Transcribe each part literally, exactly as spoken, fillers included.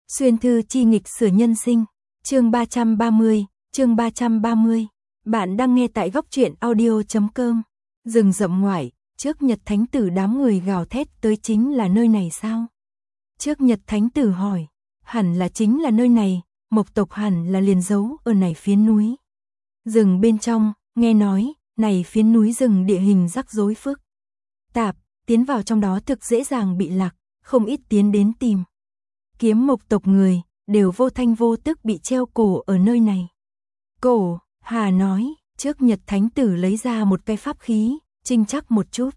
Xuyên thư chi nghịch sửa nhân sinh, chương ba trăm ba mươi, chương ba trăm ba mươi. Bạn đang nghe tại góc truyện audio chấm com. Rừng rậm ngoại, trước Nhật Thánh Tử đám người gào thét tới chính là nơi này sao? Trước Nhật Thánh Tử hỏi, hẳn là chính là nơi này, Mộc tộc hẳn là liền giấu ở này phiến núi. Rừng bên trong, nghe nói, này phiến núi rừng địa hình rắc rối phức tạp, tiến vào trong đó thực dễ dàng bị lạc, không ít tiến đến tìm kiếm Mộc tộc người, đều vô thanh vô tức bị treo cổ ở nơi này. Cổ, Hà nói, trước Nhật Thánh Tử lấy ra một cái pháp khí, trinh chắc một chút.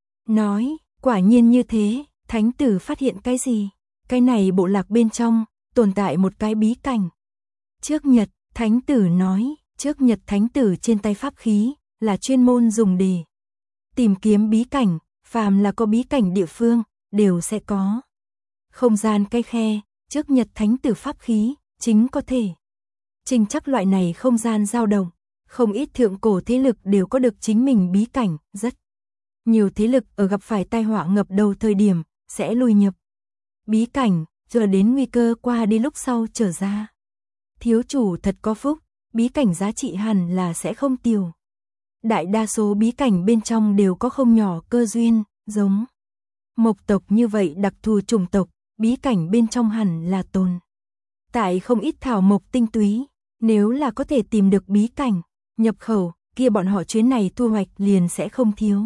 Nói, quả nhiên như thế, Thánh Tử phát hiện cái gì? Cái này bộ lạc bên trong, tồn tại một cái bí cảnh. Trước Nhật, Thánh Tử nói, trước Nhật Thánh Tử trên tay pháp khí, là chuyên môn dùng để tìm kiếm bí cảnh, phàm là có bí cảnh địa phương, đều sẽ có không gian cái khe, trước Nhật Thánh Tử pháp khí, chính có thể trình chắc loại này không gian dao động. Không ít thượng cổ thế lực đều có được chính mình bí cảnh, rất nhiều thế lực ở gặp phải tai họa ngập đầu thời điểm, sẽ lùi nhập bí cảnh, chờ đến nguy cơ qua đi lúc sau trở ra. Thiếu chủ thật có phúc, bí cảnh giá trị hẳn là sẽ không tiêu. Đại đa số bí cảnh bên trong đều có không nhỏ cơ duyên, giống Mộc tộc như vậy đặc thù chủng tộc, bí cảnh bên trong hẳn là tồn tại không ít thảo mộc tinh túy, nếu là có thể tìm được bí cảnh, nhập khẩu, kia bọn họ chuyến này thu hoạch liền sẽ không thiếu.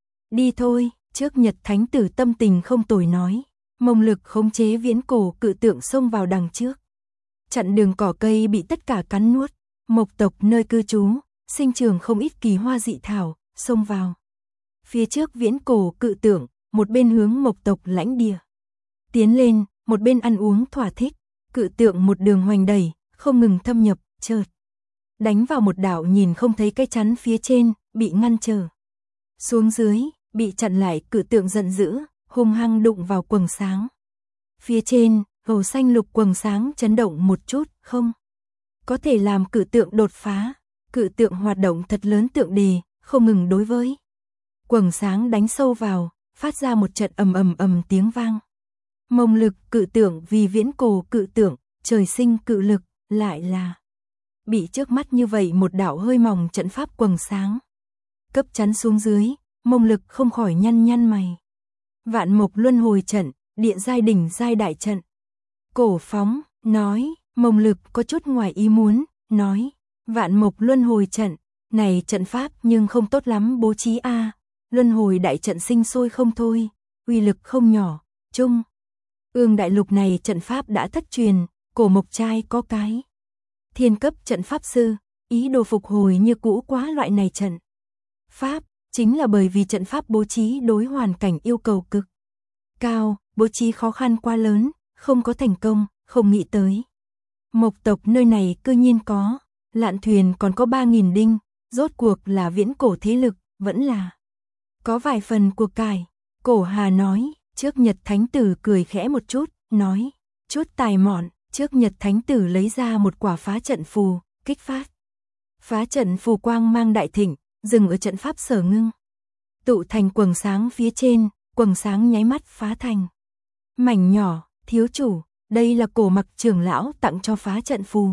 Đi thôi, trước Nhật Thánh Tử tâm tình không tồi nói, mông lực khống chế viễn cổ cự tượng xông vào đằng trước. Chặn đường cỏ cây bị tất cả cắn nuốt, Mộc tộc nơi cư trú, sinh trưởng không ít kỳ hoa dị thảo, xông vào. Phía trước viễn cổ cự tượng, một bên hướng Mộc tộc lãnh địa tiến lên, một bên ăn uống thỏa thích, cự tượng một đường hoành đẩy, không ngừng thâm nhập, chợt đánh vào một đảo nhìn không thấy cái chắn phía trên, bị ngăn trở. Xuống dưới, bị chặn lại, cự tượng giận dữ, hung hăng đụng vào quầng sáng. Phía trên, gầu xanh lục quầng sáng chấn động một chút, không có thể làm cự tượng đột phá. Cự tượng hoạt động thật lớn tượng đề, không ngừng đối với quầng sáng đánh sâu vào, phát ra một trận ầm ầm ầm tiếng vang. Mông lực cự tượng vì viễn cổ cự tượng, trời sinh cự lực, lại là bị trước mắt như vậy một đạo hơi mỏng trận pháp quầng sáng cấp chắn xuống dưới, mông lực không khỏi nhăn nhăn mày. Vạn mộc luân hồi trận, địa giai đỉnh giai đại trận. Cổ phóng, nói, mông lực có chút ngoài ý muốn, nói, vạn mộc luân hồi trận, này trận pháp nhưng không tốt lắm bố trí a. À. Luân hồi đại trận sinh sôi không thôi, uy lực không nhỏ, chung. Ương đại lục này trận pháp đã thất truyền, cổ mộc trai có cái thiên cấp trận pháp sư, ý đồ phục hồi như cũ quá loại này trận pháp, chính là bởi vì trận pháp bố trí đối hoàn cảnh yêu cầu cực cao, bố trí khó khăn quá lớn, không có thành công, không nghĩ tới. Mộc tộc nơi này cư nhiên có, lạn thuyền còn có ba nghìn đinh, rốt cuộc là viễn cổ thế lực, vẫn là có vài phần của cải. Cổ Hà nói, trước Nhật Thánh Tử cười khẽ một chút, nói, chút tài mọn, trước Nhật Thánh Tử lấy ra một quả phá trận phù, kích phát. Phá trận phù quang mang đại thịnh, dừng ở trận pháp sở ngưng. Tụ thành quầng sáng phía trên, quầng sáng nháy mắt phá thành mảnh nhỏ, thiếu chủ, đây là Cổ Mặc trưởng lão tặng cho phá trận phù.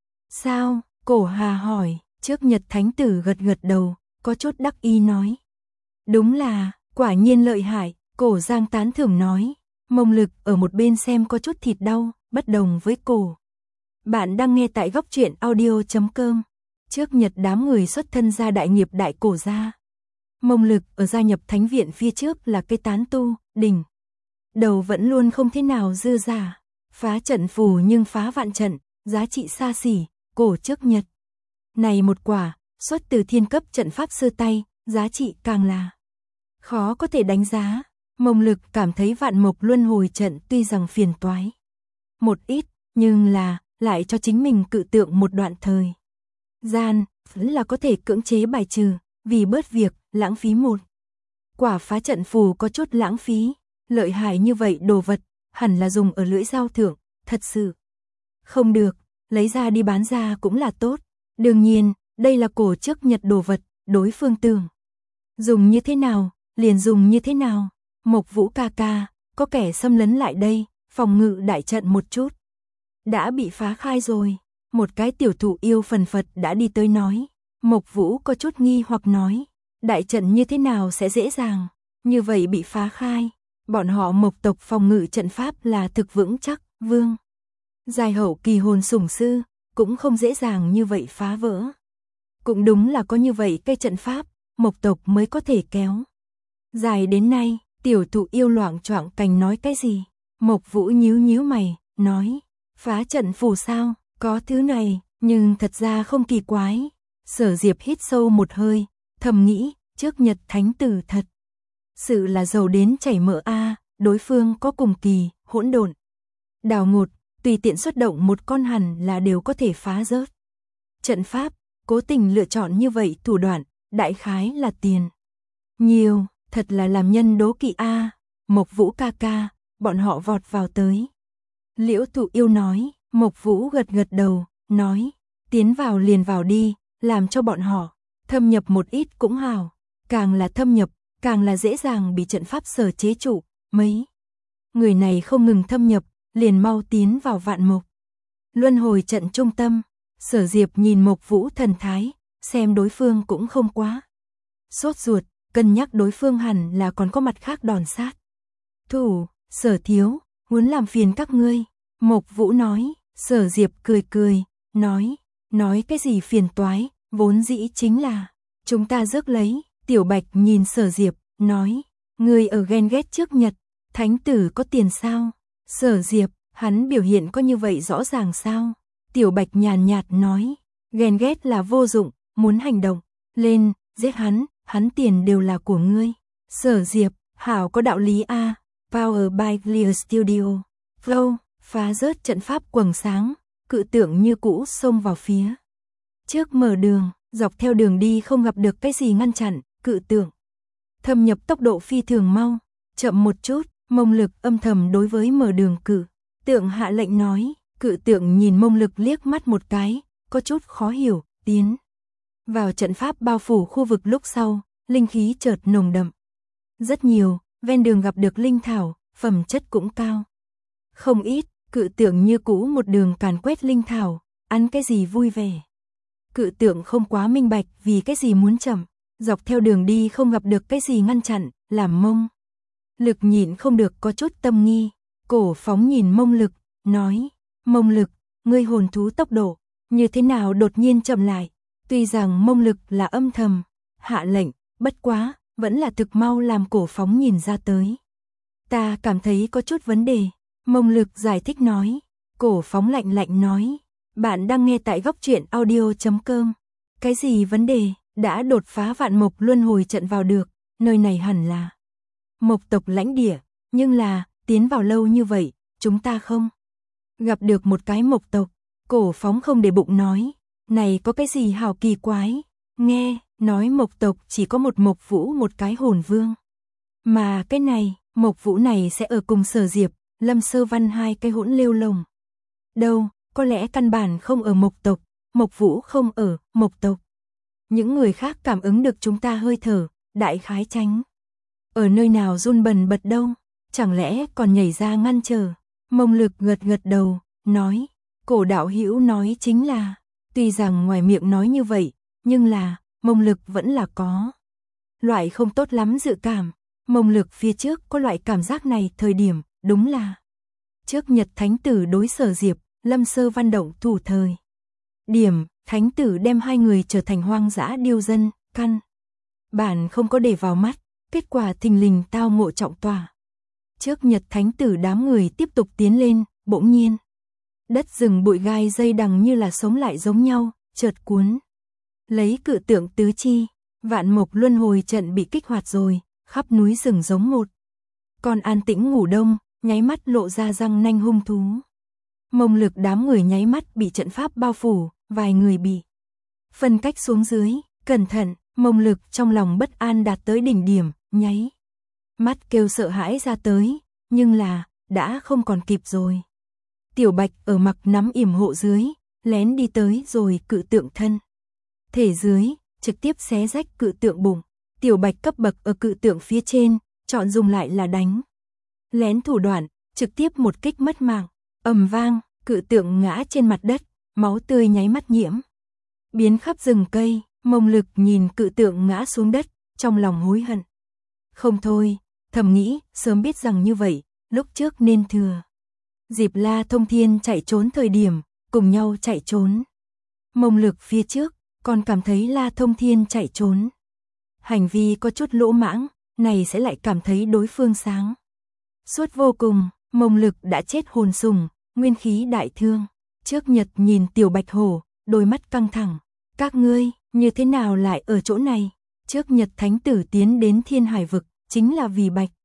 Sao? Cổ Hà hỏi, trước Nhật Thánh Tử gật gật đầu, có chút đắc ý nói. Đúng là, quả nhiên lợi hại, Cổ Giang tán thưởng nói, mông lực ở một bên xem có chút thịt đau, bất đồng với Cổ. Bạn đang nghe tại góc truyện audio chấm com. Trước Nhật đám người xuất thân ra đại nghiệp đại Cổ gia. Mông lực ở gia nhập thánh viện phía trước là cây tán tu, đỉnh đầu vẫn luôn không thế nào dư giả. Phá trận phù nhưng phá vạn trận, giá trị xa xỉ, Cổ trước Nhật. Này một quả, xuất từ thiên cấp trận pháp sư tay, giá trị càng là khó có thể đánh giá. Mông lực cảm thấy vạn mộc luân hồi trận tuy rằng phiền toái một ít, nhưng là, lại cho chính mình cự tượng một đoạn thời gian, vẫn là có thể cưỡng chế bài trừ, vì bớt việc, lãng phí một. Quả phá trận phù có chút lãng phí, lợi hại như vậy đồ vật, hẳn là dùng ở lưỡi dao thượng, thật sự không được, lấy ra đi bán ra cũng là tốt. Đương nhiên, đây là Cổ trước Nhật đồ vật, đối phương tưởng dùng như thế nào, liền dùng như thế nào. Mộc Vũ ca ca, có kẻ xâm lấn lại đây, phòng ngự đại trận một chút, đã bị phá khai rồi. Một cái tiểu thụ yêu phần phật đã đi tới nói. Mộc Vũ có chút nghi hoặc nói, đại trận như thế nào sẽ dễ dàng như vậy bị phá khai? Bọn họ Mộc tộc phòng ngự trận pháp là thực vững chắc, vương giai hậu kỳ hồn sủng sư cũng không dễ dàng như vậy phá vỡ. Cũng đúng là có như vậy cây trận pháp, Mộc tộc mới có thể kéo dài đến nay. Tiểu thụ yêu loạng choạng cành nói cái gì? Mộc Vũ nhíu nhíu mày, nói, phá trận phù sao? Có thứ này, nhưng thật ra không kỳ quái. Sở Diệp hít sâu một hơi, thầm nghĩ, trước Nhật Thánh Tử thật sự là giàu đến chảy mỡ a, đối phương có cùng kỳ, hỗn độn đào ngột, tùy tiện xuất động một con hẳn là đều có thể phá rớt trận pháp, cố tình lựa chọn như vậy thủ đoạn, đại khái là tiền nhiều, thật là làm nhân đố kỵ a. Mộc Vũ ca ca, bọn họ vọt vào tới. Liễu Thụ Yêu nói. Mộc Vũ gật gật đầu, nói, tiến vào liền vào đi, làm cho bọn họ thâm nhập một ít cũng hào, càng là thâm nhập, càng là dễ dàng bị trận pháp sở chế trụ. Mấy người này không ngừng thâm nhập, liền mau tiến vào vạn mộc luân hồi trận trung tâm. Sở Diệp nhìn Mộc Vũ thần thái, xem đối phương cũng không quá sốt ruột, cân nhắc đối phương hẳn là còn có mặt khác đòn sát thủ. Sở thiếu, muốn làm phiền các ngươi. Mộc Vũ nói. Sở Diệp cười cười, nói, nói cái gì phiền toái, vốn dĩ chính là chúng ta rước lấy. Tiểu Bạch nhìn Sở Diệp, nói, ngươi ở ghen ghét trước Nhật Thánh Tử có tiền sao? Sở Diệp, hắn biểu hiện có như vậy rõ ràng sao? Tiểu Bạch nhàn nhạt nói, ghen ghét là vô dụng, muốn hành động lên, giết hắn, hắn tiền đều là của ngươi. Sở Diệp, hảo có đạo lý a. Power by Clear Studio. Flow, phá rớt trận pháp quầng sáng, cự tượng như cũ xông vào phía trước mở đường, dọc theo đường đi không gặp được cái gì ngăn chặn, cự tượng thâm nhập tốc độ phi thường mau. Chậm một chút, Mông Lực âm thầm đối với mở đường cự tượng hạ lệnh nói. Cự tượng nhìn Mông Lực liếc mắt một cái, có chút khó hiểu, tiến vào trận pháp bao phủ khu vực lúc sau, linh khí chợt nồng đậm rất nhiều, ven đường gặp được linh thảo, phẩm chất cũng cao không ít. Cự tượng như cũ một đường càn quét linh thảo, ăn cái gì vui vẻ. Cự tượng không quá minh bạch vì cái gì muốn chậm, dọc theo đường đi không gặp được cái gì ngăn chặn, làm Mông Lực nhịn không được có chút tâm nghi. Cổ Phóng nhìn Mông Lực, nói, Mông Lực, ngươi hồn thú tốc độ như thế nào đột nhiên chậm lại? Tuy rằng Mông Lực là âm thầm hạ lệnh, bất quá vẫn là thực mau làm Cổ Phóng nhìn ra tới. Ta cảm thấy có chút vấn đề. Mông Lực giải thích nói. Cổ Phóng lạnh lạnh nói, bạn đang nghe tại góc truyện audio chấm com. Cái gì vấn đề? Đã đột phá vạn mộc luân hồi trận vào được, nơi này hẳn là Mộc tộc lãnh địa, nhưng là tiến vào lâu như vậy, chúng ta không gặp được một cái Mộc tộc. Cổ Phóng không để bụng nói, này có cái gì hào kỳ quái? Nghe nói Mộc tộc chỉ có một Mộc Vũ một cái hồn vương, mà cái này Mộc Vũ này sẽ ở cùng Sở Diệp, Lâm Sơ Văn hai cái hỗn lêu lồng. Đâu, có lẽ căn bản không ở Mộc tộc, Mộc Vũ không ở Mộc tộc. Những người khác cảm ứng được chúng ta hơi thở, đại khái tránh ở nơi nào run bần bật đâu, chẳng lẽ còn nhảy ra ngăn trở? Mông Lực gật gật đầu, nói, Cổ đạo hữu nói chính là, tuy rằng ngoài miệng nói như vậy, nhưng là Mông Lực vẫn là có loại không tốt lắm dự cảm. Mông Lực phía trước có loại cảm giác này thời điểm, đúng là trước Nhật Thánh Tử đối Sở Diệp, Lâm Sơ Văn động thủ thời điểm, Thánh Tử đem hai người trở thành hoang dã điêu dân, căn bản không có để vào mắt, kết quả thình lình tao ngộ trọng tòa. Trước Nhật Thánh Tử đám người tiếp tục tiến lên, bỗng nhiên đất rừng bụi gai dây đằng như là sống lại giống nhau, chợt cuốn lấy cự tượng tứ chi. Vạn mộc luân hồi trận bị kích hoạt rồi, khắp núi rừng giống một con an tĩnh ngủ đông, nháy mắt lộ ra răng nanh hung thú. Mông Lực đám người nháy mắt bị trận pháp bao phủ, vài người bị phân cách xuống dưới. Cẩn thận, Mông Lực trong lòng bất an đạt tới đỉnh điểm, nháy mắt kêu sợ hãi ra tới, nhưng là đã không còn kịp rồi. Tiểu Bạch ở mặc nắm yểm hộ dưới, lén đi tới rồi cự tượng thân thể dưới, trực tiếp xé rách cự tượng bụng. Tiểu Bạch cấp bậc ở cự tượng phía trên, chọn dùng lại là đánh lén thủ đoạn, trực tiếp một kích mất mạng. Ầm vang, cự tượng ngã trên mặt đất, máu tươi nháy mắt nhiễm biến khắp rừng cây. Mông Lực nhìn cự tượng ngã xuống đất, trong lòng hối hận không thôi, thầm nghĩ, sớm biết rằng như vậy, lúc trước nên thừa dịp La Thông Thiên chạy trốn thời điểm, cùng nhau chạy trốn. Mông Lực phía trước, còn cảm thấy La Thông Thiên chạy trốn hành vi có chút lỗ mãng, này sẽ lại cảm thấy đối phương sáng suốt vô cùng. Mông Lực đã chết hồn sùng, nguyên khí đại thương. Trước Nhật nhìn Tiểu Bạch Hổ, đôi mắt căng thẳng. Các ngươi, như thế nào lại ở chỗ này? Trước Nhật Thánh Tử tiến đến Thiên Hải Vực, chính là vì Bạch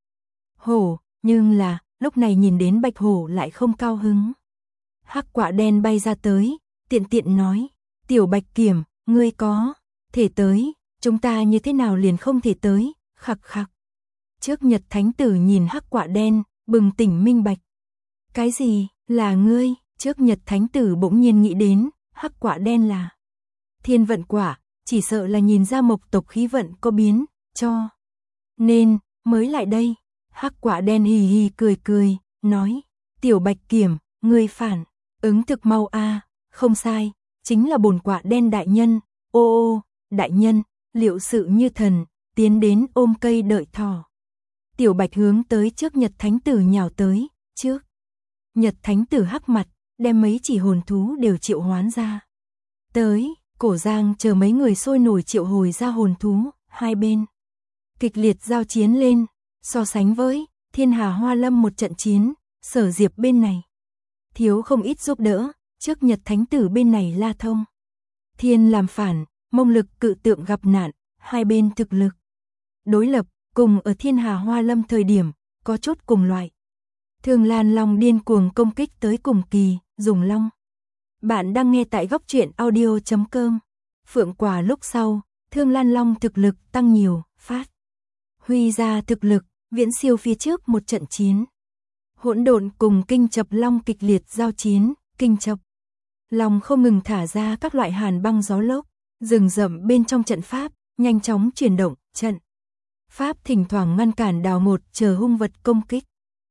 Hổ, nhưng là, lúc này nhìn đến Bạch Hổ lại không cao hứng. Hắc Quạ Đen bay ra tới, tiện tiện nói, Tiểu Bạch Kiểm, ngươi có thể tới, chúng ta như thế nào liền không thể tới, khặc khặc. Trước Nhật Thánh Tử nhìn Hắc Quạ Đen, bừng tỉnh minh bạch. Cái gì, là ngươi? Trước Nhật Thánh Tử bỗng nhiên nghĩ đến, Hắc Quạ Đen là thiên vận quả, chỉ sợ là nhìn ra mộc tộc khí vận có biến, cho nên, mới lại đây. Hắc Quạ Đen hì hì cười cười, nói, Tiểu Bạch Kiểm, ngươi phản ứng thực mau a, không sai, chính là bổn Quạ Đen đại nhân. Ô ô, đại nhân, liệu sự như thần, tiến đến ôm cây đợi thỏ. Tiểu Bạch hướng tới trước Nhật Thánh Tử nhào tới, trước Nhật Thánh Tử hắc mặt, đem mấy chỉ hồn thú đều triệu hoán ra. Tới, Cổ Giang chờ mấy người sôi nổi triệu hồi ra hồn thú, hai bên kịch liệt giao chiến lên. So sánh với Thiên Hà Hoa Lâm một trận chiến, Sở Diệp bên này thiếu không ít giúp đỡ, trước Nhật Thánh Tử bên này La Thông Thiên làm phản, Mông Lực cự tượng gặp nạn, hai bên thực lực đối lập, cùng ở Thiên Hà Hoa Lâm thời điểm, có chút cùng loại. Thương Lan Long điên cuồng công kích tới cùng kỳ, dùng long. Bạn đang nghe tại góc truyện audio chấm com. Phượng Quả lúc sau, Thương Lan Long thực lực tăng nhiều, phát huy ra thực lực, viễn siêu phía trước một trận chiến. Hỗn Độn cùng Kinh Chập Long kịch liệt giao chiến, Kinh Chập Long không ngừng thả ra các loại hàn băng gió lốc, rừng rậm bên trong trận pháp, nhanh chóng chuyển động, trận pháp thỉnh thoảng ngăn cản Đào Ngột chờ hung vật công kích.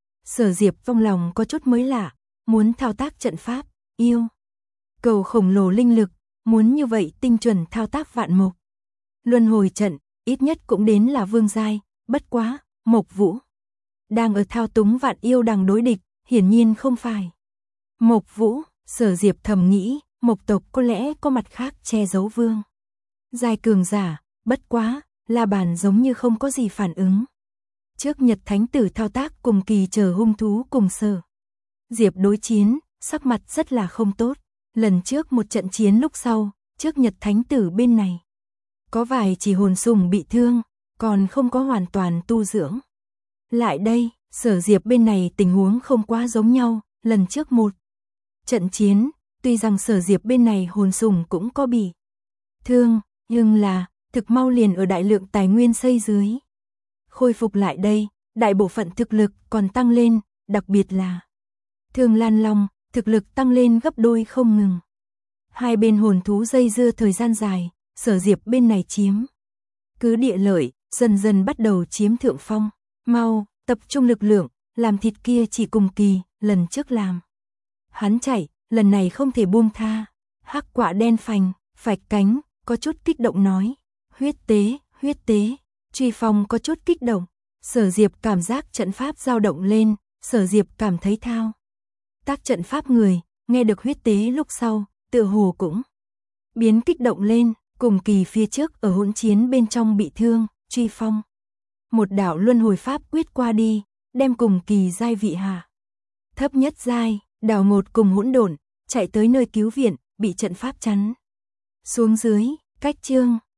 Sở Diệp trong lòng có chút mới lạ, muốn thao tác trận pháp, yêu cầu khổng lồ linh lực, muốn như vậy tinh chuẩn thao tác vạn mộc luân hồi trận, ít nhất cũng đến là vương giai, bất quá, Mộc Vũ đang ở thao túng vạn yêu đằng đối địch, hiển nhiên không phải Mộc Vũ. Sở Diệp thầm nghĩ, Mộc tộc có lẽ có mặt khác che giấu vương giai cường giả, bất quá, La Bàn giống như không có gì phản ứng. Trước Nhật Thánh Tử thao tác cùng kỳ chờ hung thú cùng Sở Diệp đối chiến, sắc mặt rất là không tốt. Lần trước một trận chiến lúc sau, trước Nhật Thánh Tử bên này có vài chỉ hồn sùng bị thương, còn không có hoàn toàn tu dưỡng. Lại đây, Sở Diệp bên này tình huống không quá giống nhau, lần trước một trận chiến, tuy rằng Sở Diệp bên này hồn sùng cũng có bị thương, nhưng là, thực mau liền ở đại lượng tài nguyên xây dưới khôi phục lại đây, đại bộ phận thực lực còn tăng lên, đặc biệt là Thương Lan Long, thực lực tăng lên gấp đôi không ngừng. Hai bên hồn thú dây dưa thời gian dài, Sở Diệp bên này chiếm cứ địa lợi, dần dần bắt đầu chiếm thượng phong. Mau, tập trung lực lượng, làm thịt kia chỉ cùng kỳ, lần trước làm hắn chạy, lần này không thể buông tha. Hắc Quạ Đen phành, phạch cánh, có chút kích động nói, huyết tế, huyết tế. Truy Phong có chút kích động, Sở Diệp cảm giác trận pháp dao động lên, Sở Diệp cảm thấy thao tác trận pháp người, nghe được huyết tế lúc sau, tựa hồ cũng biến kích động lên, cùng kỳ phía trước ở hỗn chiến bên trong bị thương, Truy Phong một đạo luân hồi pháp quyết qua đi, đem cùng kỳ giai vị hạ thấp nhất giai. Đào Ngột cùng Hỗn Độn chạy tới nơi cứu viện, bị trận pháp chắn xuống dưới. Cách chương